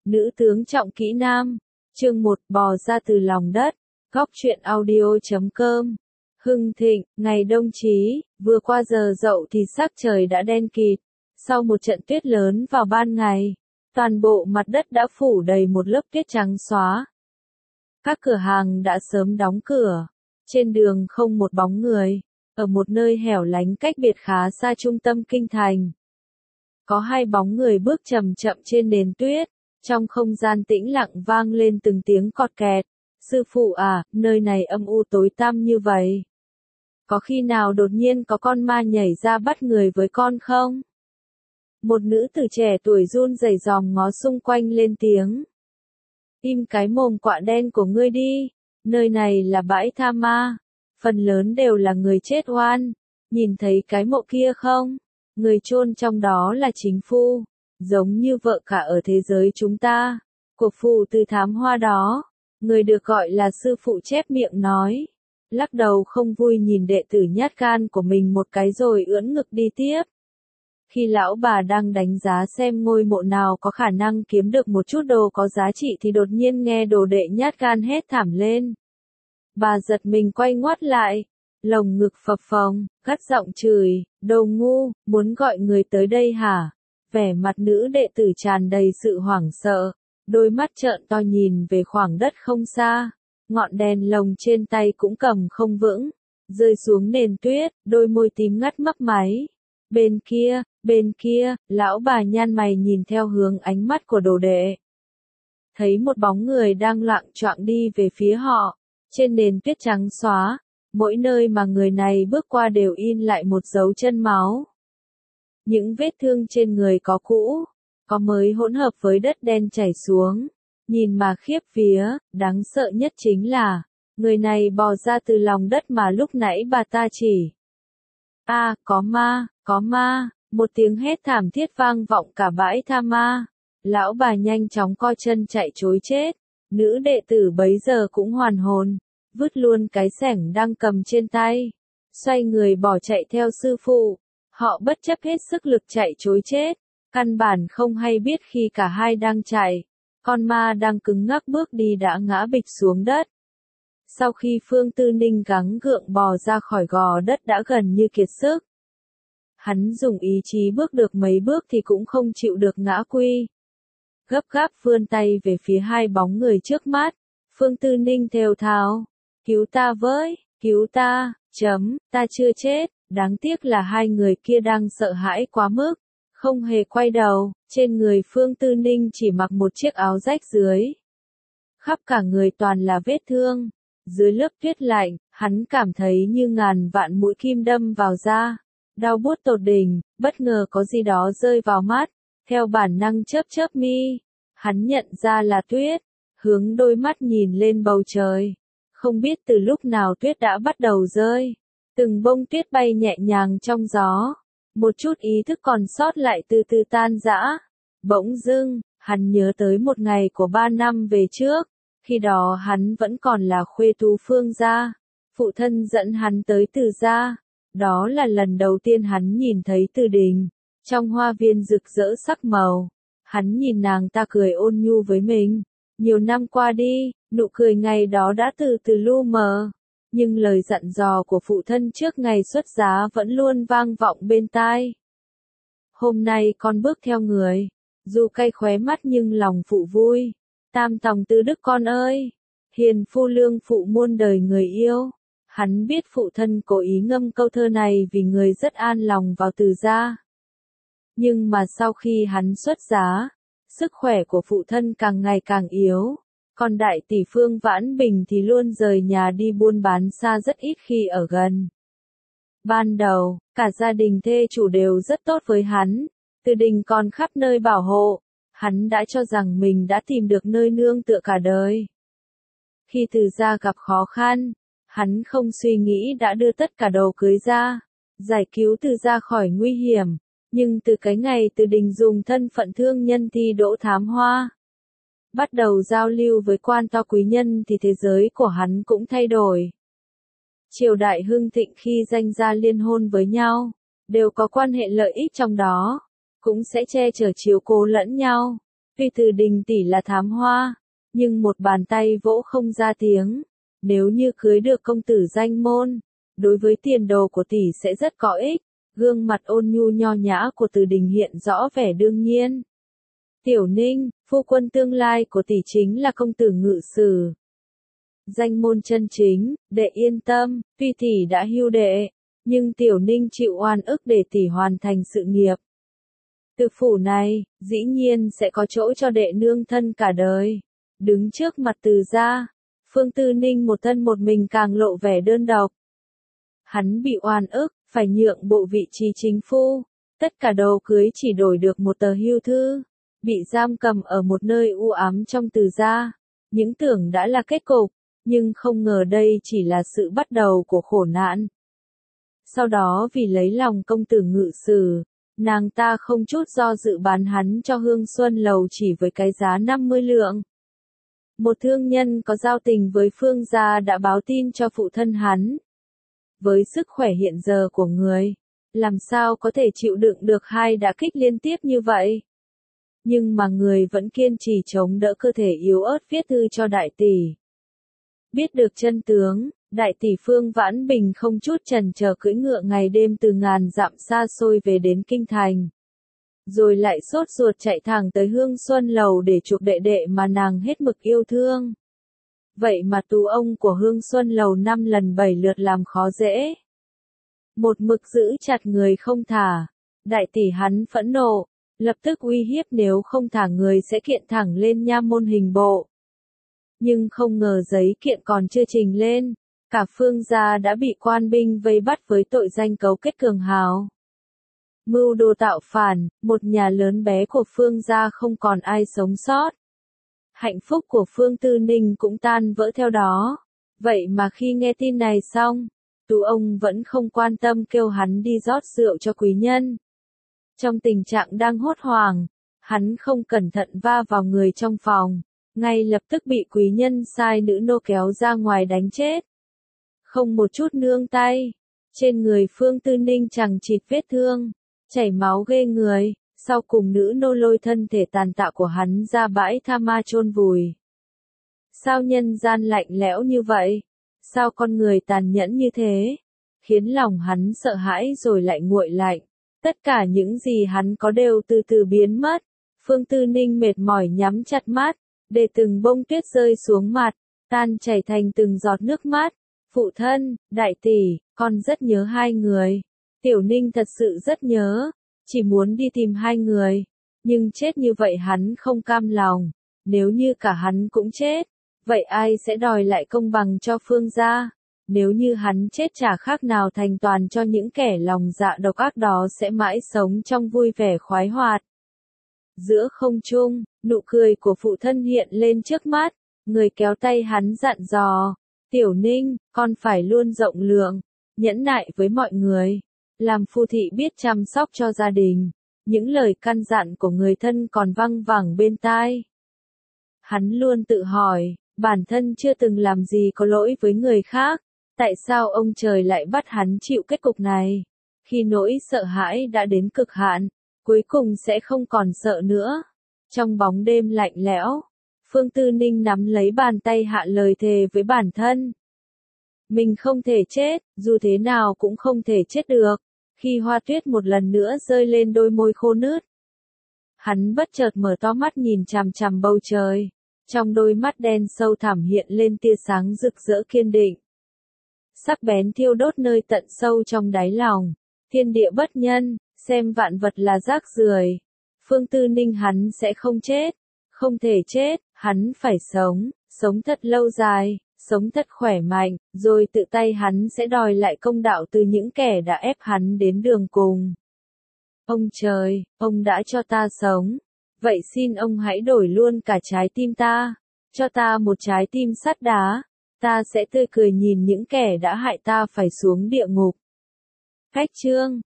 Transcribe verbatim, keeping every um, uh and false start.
Nữ tướng trọng kỹ nam. Chương một bò ra từ lòng đất. Góc truyện audio chấm com. Hưng Thịnh, ngày đông chí, vừa qua giờ dậu thì sắc trời đã đen kịt. Sau một trận tuyết lớn vào ban ngày, toàn bộ mặt đất đã phủ đầy một lớp tuyết trắng xóa. Các cửa hàng đã sớm đóng cửa. Trên đường không một bóng người. Ở một nơi hẻo lánh cách biệt khá xa trung tâm kinh thành. Có hai bóng người bước chậm chậm trên nền tuyết. Trong không gian tĩnh lặng vang lên từng tiếng cọt kẹt. Sư phụ à, nơi này âm u tối tăm như vậy. Có khi nào đột nhiên có con ma nhảy ra bắt người với con không? Một nữ tử trẻ tuổi run rẩy dòm ngó xung quanh lên tiếng. Im cái mồm quạ đen của ngươi đi, nơi này là bãi tha ma, phần lớn đều là người chết oan. Nhìn thấy cái mộ kia không? Người chôn trong đó là chính phu, giống như vợ cả ở thế giới chúng ta, của phù từ thám hoa đó. Người được gọi là sư phụ chép miệng nói, lắc đầu không vui nhìn đệ tử nhát gan của mình một cái rồi ưỡn ngực đi tiếp. Khi lão bà đang đánh giá xem ngôi mộ nào có khả năng kiếm được một chút đồ có giá trị thì đột nhiên nghe đồ đệ nhát gan hét thảm lên. Bà giật mình quay ngoắt lại, lồng ngực phập phồng, gắt giọng chửi, đồ ngu, muốn gọi người tới đây hả? Vẻ mặt nữ đệ tử tràn đầy sự hoảng sợ, đôi mắt trợn to nhìn về khoảng đất không xa, ngọn đèn lồng trên tay cũng cầm không vững, rơi xuống nền tuyết, đôi môi tím ngắt mấp máy. Bên kia, bên kia, lão bà nhăn mày nhìn theo hướng ánh mắt của đồ đệ. Thấy một bóng người đang loạng choạng đi về phía họ, trên nền tuyết trắng xóa, mỗi nơi mà người này bước qua đều in lại một dấu chân máu. Những vết thương trên người có cũ, có mới hỗn hợp với đất đen chảy xuống, nhìn mà khiếp vía. Đáng sợ nhất chính là, người này bò ra từ lòng đất mà lúc nãy bà ta chỉ. A, à, có ma, có ma, một tiếng hét thảm thiết vang vọng cả bãi tha ma. Lão bà nhanh chóng co chân chạy trối chết. Nữ đệ tử bấy giờ cũng hoàn hồn, vứt luôn cái xẻng đang cầm trên tay, xoay người bỏ chạy theo sư phụ. Họ bất chấp hết sức lực chạy trối chết, căn bản không hay biết khi cả hai đang chạy, con ma đang cứng ngắc bước đi đã ngã bịch xuống đất. Sau khi Phương Tư Ninh gắng gượng bò ra khỏi gò đất đã gần như kiệt sức. Hắn dùng ý chí bước được mấy bước thì cũng không chịu được ngã quy. Gấp gáp vươn tay về phía hai bóng người trước mắt. Phương Tư Ninh thều thào, cứu ta với, cứu ta, chấm, ta chưa chết. Đáng tiếc là hai người kia đang sợ hãi quá mức, không hề quay đầu. Trên người Phương Tư Ninh chỉ mặc một chiếc áo rách dưới. Khắp cả người toàn là vết thương. Dưới lớp tuyết lạnh, hắn cảm thấy như ngàn vạn mũi kim đâm vào da. Đau buốt tột đỉnh, bất ngờ có gì đó rơi vào mắt. Theo bản năng chớp chớp mi, hắn nhận ra là tuyết, hướng đôi mắt nhìn lên bầu trời. Không biết từ lúc nào tuyết đã bắt đầu rơi. Từng bông tuyết bay nhẹ nhàng trong gió. Một chút ý thức còn sót lại từ từ tan rã. Bỗng dưng, hắn nhớ tới một ngày của ba năm về trước. Khi đó hắn vẫn còn là khuê tú Phương gia. Phụ thân dẫn hắn tới Từ gia. Đó là lần đầu tiên hắn nhìn thấy Từ Đình. Trong hoa viên rực rỡ sắc màu. Hắn nhìn nàng ta cười ôn nhu với mình. Nhiều năm qua đi, nụ cười ngày đó đã từ từ lu mờ. Nhưng lời dặn dò của phụ thân trước ngày xuất giá vẫn luôn vang vọng bên tai. Hôm nay con bước theo người. Dù cay khóe mắt nhưng lòng phụ vui. Tam tòng tứ đức con ơi. Hiền phu lương phụ muôn đời người yêu. Hắn biết phụ thân cố ý ngâm câu thơ này vì người rất an lòng vào Từ gia. Nhưng mà sau khi hắn xuất giá, sức khỏe của phụ thân càng ngày càng yếu. Còn đại tỷ Phương Vãn Bình thì luôn rời nhà đi buôn bán xa rất ít khi ở gần. Ban đầu, cả gia đình thê chủ đều rất tốt với hắn. Từ Đình còn khắp nơi bảo hộ. Hắn đã cho rằng mình đã tìm được nơi nương tựa cả đời. Khi Từ gia gặp khó khăn, hắn không suy nghĩ đã đưa tất cả đồ cưới ra, giải cứu Từ gia khỏi nguy hiểm. Nhưng từ cái ngày Từ Đình dùng thân phận thương nhân thi đỗ thám hoa, bắt đầu giao lưu với quan to quý nhân thì thế giới của hắn cũng thay đổi. Triều đại hưng thịnh khi danh gia liên hôn với nhau, đều có quan hệ lợi ích trong đó, cũng sẽ che chở chiếu cố lẫn nhau. Tuy từ Đình tỷ là thám hoa, nhưng một bàn tay vỗ không ra tiếng. Nếu như cưới được công tử danh môn, đối với tiền đồ của tỷ sẽ rất có ích. Gương mặt ôn nhu nho nhã của Từ Đình hiện rõ vẻ đương nhiên. Tiểu Ninh, phu quân tương lai của tỷ chính là công tử Ngự Sử. Danh môn chân chính, đệ yên tâm, tuy tỷ đã hưu đệ, nhưng Tiểu Ninh chịu oan ức để tỷ hoàn thành sự nghiệp. Từ phủ này, dĩ nhiên sẽ có chỗ cho đệ nương thân cả đời. Đứng trước mặt Từ gia, Phương Tư Ninh một thân một mình càng lộ vẻ đơn độc. Hắn bị oan ức, phải nhượng bộ vị trí chính phu, tất cả đồ cưới chỉ đổi được một tờ hưu thư, bị giam cầm ở một nơi u ám trong Từ gia. Những tưởng đã là kết cục, nhưng không ngờ đây chỉ là sự bắt đầu của khổ nạn. Sau đó vì lấy lòng công tử Ngự Sử, nàng ta không chút do dự bán hắn cho Hương Xuân Lầu chỉ với cái giá năm mươi lượng. Một thương nhân có giao tình với Phương gia đã báo tin cho phụ thân hắn. Với sức khỏe hiện giờ của người, làm sao có thể chịu đựng được hai đả kích liên tiếp như vậy? Nhưng mà người vẫn kiên trì chống đỡ cơ thể yếu ớt viết thư cho đại tỷ. Biết được chân tướng, đại tỷ Phương Vãn Bình không chút chần chờ cưỡi ngựa ngày đêm từ ngàn dặm xa xôi về đến kinh thành. Rồi lại sốt ruột chạy thẳng tới Hương Xuân Lầu để chuộc đệ đệ mà nàng hết mực yêu thương. Vậy mà tú ông của Hương Xuân Lầu năm lần bảy lượt làm khó dễ. Một mực giữ chặt người không thả. Đại tỷ hắn phẫn nộ, lập tức uy hiếp nếu không thả người sẽ kiện thẳng lên nha môn hình bộ. Nhưng không ngờ giấy kiện còn chưa trình lên, cả Phương gia đã bị quan binh vây bắt với tội danh cấu kết cường hào. Mưu đồ tạo phản, một nhà lớn bé của Phương gia không còn ai sống sót. Hạnh phúc của Phương Tư Ninh cũng tan vỡ theo đó. Vậy mà khi nghe tin này xong, tú ông vẫn không quan tâm kêu hắn đi rót rượu cho quý nhân. Trong tình trạng đang hốt hoảng, hắn không cẩn thận va vào người trong phòng, ngay lập tức bị quý nhân sai nữ nô kéo ra ngoài đánh chết. Không một chút nương tay, trên người Phương Tư Ninh chẳng chịt vết thương, chảy máu ghê người, sau cùng nữ nô lôi thân thể tàn tạ của hắn ra bãi tha ma chôn vùi. Sao nhân gian lạnh lẽo như vậy? Sao con người tàn nhẫn như thế? Khiến lòng hắn sợ hãi rồi lại nguội lạnh. Tất cả những gì hắn có đều từ từ biến mất. Phương Tư Ninh mệt mỏi nhắm chặt mắt, để từng bông tuyết rơi xuống mặt, tan chảy thành từng giọt nước mắt. Phụ thân, đại tỷ, con rất nhớ hai người. Tiểu Ninh thật sự rất nhớ, chỉ muốn đi tìm hai người. Nhưng chết như vậy hắn không cam lòng. Nếu như cả hắn cũng chết, vậy ai sẽ đòi lại công bằng cho Phương gia? Nếu như hắn chết chả khác nào thành toàn cho những kẻ lòng dạ độc ác đó sẽ mãi sống trong vui vẻ khoái hoạt. Giữa không trung, nụ cười của phụ thân hiện lên trước mắt, người kéo tay hắn dặn dò, Tiểu Ninh, con phải luôn rộng lượng, nhẫn nại với mọi người, làm phu thị biết chăm sóc cho gia đình. Những lời căn dặn của người thân còn văng vẳng bên tai. Hắn luôn tự hỏi, bản thân chưa từng làm gì có lỗi với người khác, tại sao ông trời lại bắt hắn chịu kết cục này? Khi nỗi sợ hãi đã đến cực hạn, cuối cùng sẽ không còn sợ nữa. Trong bóng đêm lạnh lẽo, Phương Tư Ninh nắm lấy bàn tay hạ lời thề với bản thân. Mình không thể chết, dù thế nào cũng không thể chết được. Khi hoa tuyết một lần nữa rơi lên đôi môi khô nứt, hắn bất chợt mở to mắt nhìn chằm chằm bầu trời. Trong đôi mắt đen sâu thẳm hiện lên tia sáng rực rỡ kiên định. Sắc bén thiêu đốt nơi tận sâu trong đáy lòng. Thiên địa bất nhân, xem vạn vật là rác rưởi. Phương Tư Ninh hắn sẽ không chết. Không thể chết, hắn phải sống, sống thật lâu dài, sống thật khỏe mạnh, rồi tự tay hắn sẽ đòi lại công đạo từ những kẻ đã ép hắn đến đường cùng. Ông trời, ông đã cho ta sống. Vậy xin ông hãy đổi luôn cả trái tim ta, cho ta một trái tim sắt đá, ta sẽ tươi cười nhìn những kẻ đã hại ta phải xuống địa ngục. Cách chương